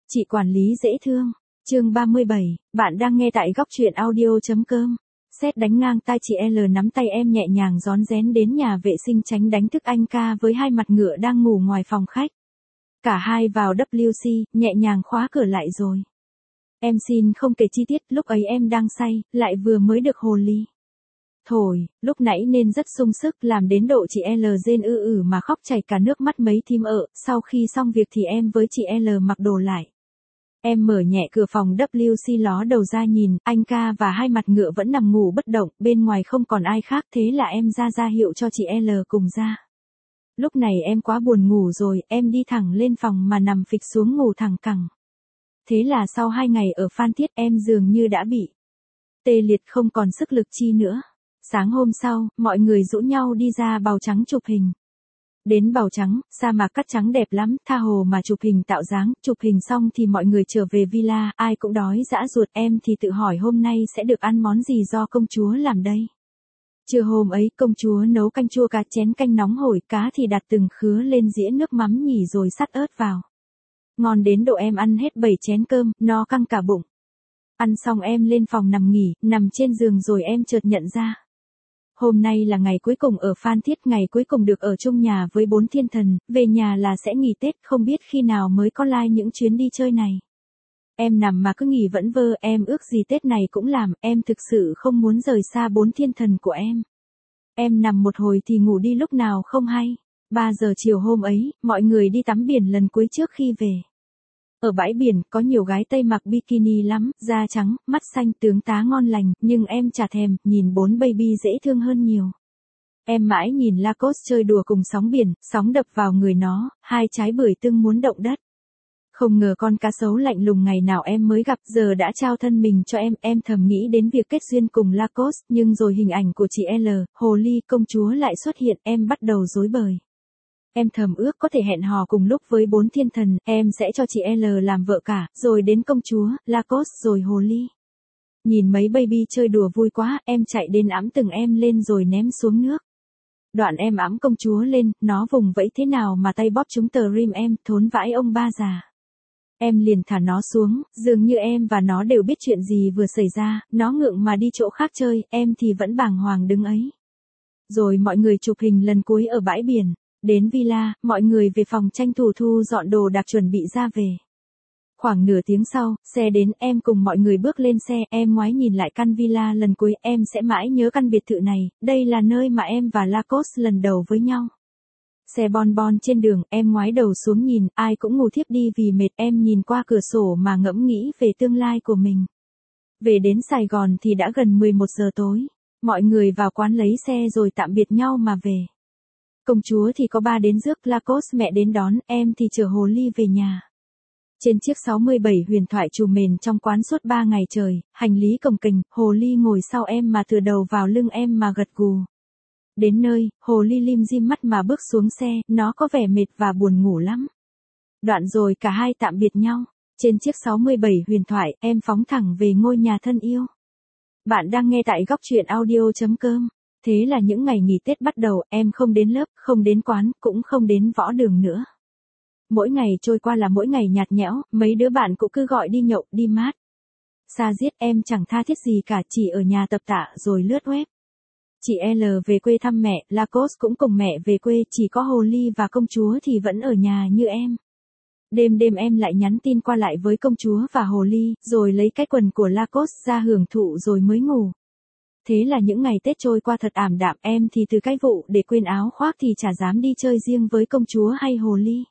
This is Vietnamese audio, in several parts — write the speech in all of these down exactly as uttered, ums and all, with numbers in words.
Chị quản lý dễ thương. Chương ba mươi bảy, bạn đang nghe tại góc truyện audio chấm com. Sét đánh ngang tai chị L nắm tay em nhẹ nhàng rón rén đến nhà vệ sinh tránh đánh thức anh ca với hai mặt ngựa đang ngủ ngoài phòng khách. Cả hai vào W C, nhẹ nhàng khóa cửa lại rồi. Em xin không kể chi tiết, lúc ấy em đang say, lại vừa mới được hồ ly thổi, lúc nãy nên rất sung sức làm đến độ chị L rên ư ử mà khóc chảy cả nước mắt mấy thím ợ, sau khi xong việc thì em với chị L mặc đồ lại. Em mở nhẹ cửa phòng W C ló đầu ra nhìn, anh ca và hai mặt ngựa vẫn nằm ngủ bất động, bên ngoài không còn ai khác, thế là em ra ra hiệu cho chị L cùng ra. Lúc này em quá buồn ngủ rồi, em đi thẳng lên phòng mà nằm phịch xuống ngủ thẳng cẳng. Thế là sau hai ngày ở Phan Thiết em dường như đã bị tê liệt không còn sức lực chi nữa. Sáng hôm sau, mọi người rủ nhau đi ra Bào Trắng chụp hình. Đến Bào Trắng, sa mạc cát trắng đẹp lắm, tha hồ mà chụp hình tạo dáng, chụp hình xong thì mọi người trở về villa, ai cũng đói dã ruột, em thì tự hỏi hôm nay sẽ được ăn món gì do công chúa làm đây. Trưa hôm ấy, công chúa nấu canh chua cá, chén canh nóng hổi, cá thì đặt từng khứa lên dĩa nước mắm nhỉ rồi sắt ớt vào. Ngon đến độ em ăn hết bảy chén cơm, no căng cả bụng. Ăn xong em lên phòng nằm nghỉ, nằm trên giường rồi em chợt nhận ra. Hôm nay là ngày cuối cùng ở Phan Thiết, ngày cuối cùng được ở chung nhà với bốn thiên thần, về nhà là sẽ nghỉ Tết, không biết khi nào mới có like những chuyến đi chơi này. Em nằm mà cứ nghỉ vẫn vơ, em ước gì Tết này cũng làm, em thực sự không muốn rời xa bốn thiên thần của em. Em nằm một hồi thì ngủ đi lúc nào không hay. ba giờ chiều hôm ấy, mọi người đi tắm biển lần cuối trước khi về. Ở bãi biển, có nhiều gái Tây mặc bikini lắm, da trắng, mắt xanh, tướng tá ngon lành, nhưng em chả thèm, nhìn bốn baby dễ thương hơn nhiều. Em mãi nhìn Lacoste chơi đùa cùng sóng biển, sóng đập vào người nó, hai trái bưởi tưng muốn động đất. Không ngờ con cá sấu lạnh lùng ngày nào em mới gặp giờ đã trao thân mình cho em, em thầm nghĩ đến việc kết duyên cùng Lacoste, nhưng rồi hình ảnh của chị L, hồ ly công chúa lại xuất hiện, em bắt đầu rối bời. Em thầm ước có thể hẹn hò cùng lúc với bốn thiên thần, em sẽ cho chị L làm vợ cả, rồi đến công chúa, Lacoste rồi hồ ly. Nhìn mấy baby chơi đùa vui quá, em chạy đến ẵm từng em lên rồi ném xuống nước. Đoạn em ẵm công chúa lên, nó vùng vẫy thế nào mà tay bóp trúng tờ rim em, thốn vãi ông ba già. Em liền thả nó xuống, dường như em và nó đều biết chuyện gì vừa xảy ra, nó ngượng mà đi chỗ khác chơi, em thì vẫn bàng hoàng đứng ấy. Rồi mọi người chụp hình lần cuối ở bãi biển. Đến villa, mọi người về phòng tranh thủ thu dọn đồ đạc chuẩn bị ra về. Khoảng nửa tiếng sau, xe đến, em cùng mọi người bước lên xe, em ngoái nhìn lại căn villa lần cuối, em sẽ mãi nhớ căn biệt thự này, đây là nơi mà em và Lacoste lần đầu với nhau. Xe bon bon trên đường, em ngoái đầu xuống nhìn, ai cũng ngủ thiếp đi vì mệt, em nhìn qua cửa sổ mà ngẫm nghĩ về tương lai của mình. Về đến Sài Gòn thì đã gần mười một giờ tối, mọi người vào quán lấy xe rồi tạm biệt nhau mà về. Công chúa thì có ba đến rước, Lacoste mẹ đến đón, em thì chở hồ ly về nhà. Trên chiếc sáu mươi bảy huyền thoại trùm mền trong quán suốt ba ngày trời, hành lý cồng kềnh, hồ ly ngồi sau em mà tựa đầu vào lưng em mà gật gù. Đến nơi, hồ ly lim dim mắt mà bước xuống xe, nó có vẻ mệt và buồn ngủ lắm. Đoạn rồi cả hai tạm biệt nhau. Trên chiếc sáu mươi bảy huyền thoại, em phóng thẳng về ngôi nhà thân yêu. Bạn đang nghe tại góc truyện audio chấm com. Thế là những ngày nghỉ Tết bắt đầu, em không đến lớp, không đến quán, cũng không đến võ đường nữa. Mỗi ngày trôi qua là mỗi ngày nhạt nhẽo, mấy đứa bạn cũng cứ gọi đi nhậu, đi mát. Xa giết em chẳng tha thiết gì cả, chỉ ở nhà tập tạ rồi lướt web. Chị L về quê thăm mẹ, Lacoste cũng cùng mẹ về quê, chỉ có hồ ly và công chúa thì vẫn ở nhà như em. Đêm đêm em lại nhắn tin qua lại với công chúa và hồ ly, rồi lấy cái quần của Lacoste ra hưởng thụ rồi mới ngủ. Thế là những ngày Tết trôi qua thật ảm đạm, em thì từ cái vụ để quên áo khoác thì chả dám đi chơi riêng với công chúa hay hồ ly.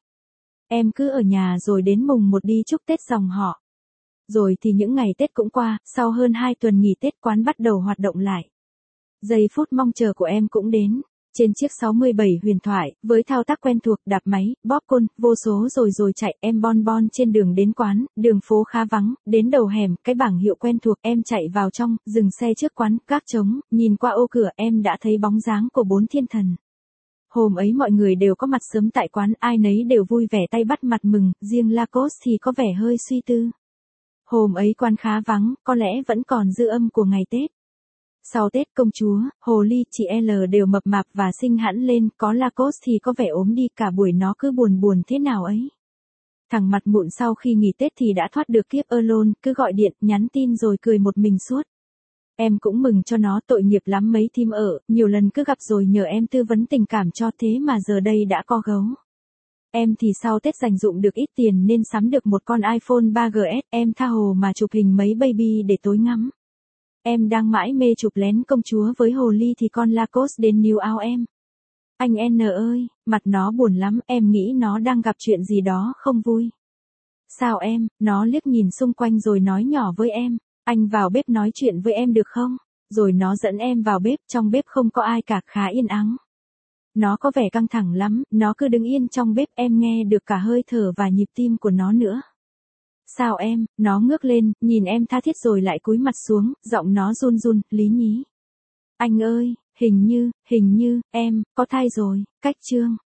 Em cứ ở nhà rồi đến mùng một đi chúc Tết dòng họ. Rồi thì những ngày Tết cũng qua, sau hơn hai tuần nghỉ Tết quán bắt đầu hoạt động lại. Giây phút mong chờ của em cũng đến. Trên chiếc sáu mươi bảy huyền thoại, với thao tác quen thuộc, đạp máy, bóp côn, vô số rồi rồi chạy, em bon bon trên đường đến quán, đường phố khá vắng, đến đầu hẻm, cái bảng hiệu quen thuộc, em chạy vào trong, dừng xe trước quán, gác trống, nhìn qua ô cửa, em đã thấy bóng dáng của bốn thiên thần. Hôm ấy mọi người đều có mặt sớm tại quán, ai nấy đều vui vẻ tay bắt mặt mừng, riêng Lacoste thì có vẻ hơi suy tư. Hôm ấy quán khá vắng, có lẽ vẫn còn dư âm của ngày Tết. Sau Tết công chúa, hồ ly, chị L đều mập mạp và xinh hẳn lên, có Lacoste thì có vẻ ốm đi, cả buổi nó cứ buồn buồn thế nào ấy. Thằng mặt mụn sau khi nghỉ Tết thì đã thoát được kiếp alone, cứ gọi điện, nhắn tin rồi cười một mình suốt. Em cũng mừng cho nó, tội nghiệp lắm mấy thím ở, nhiều lần cứ gặp rồi nhờ em tư vấn tình cảm cho, thế mà giờ đây đã co gấu. Em thì sau Tết dành dụm được ít tiền nên sắm được một con iPhone ba G S, em tha hồ mà chụp hình mấy baby để tối ngắm. Em đang mãi mê chụp lén công chúa với hồ ly thì con Lacoste đến níu áo em. Anh N ơi, mặt nó buồn lắm, em nghĩ nó đang gặp chuyện gì đó không vui. Sao em, nó liếc nhìn xung quanh rồi nói nhỏ với em, anh vào bếp nói chuyện với em được không? Rồi nó dẫn em vào bếp, trong bếp không có ai cả, khá yên ắng. Nó có vẻ căng thẳng lắm, nó cứ đứng yên trong bếp, em nghe được cả hơi thở và nhịp tim của nó nữa. Sao em, nó ngước lên, nhìn em tha thiết rồi lại cúi mặt xuống, giọng nó run run, lý nhí. Anh ơi, hình như, hình như, em, có thai rồi, cách chương.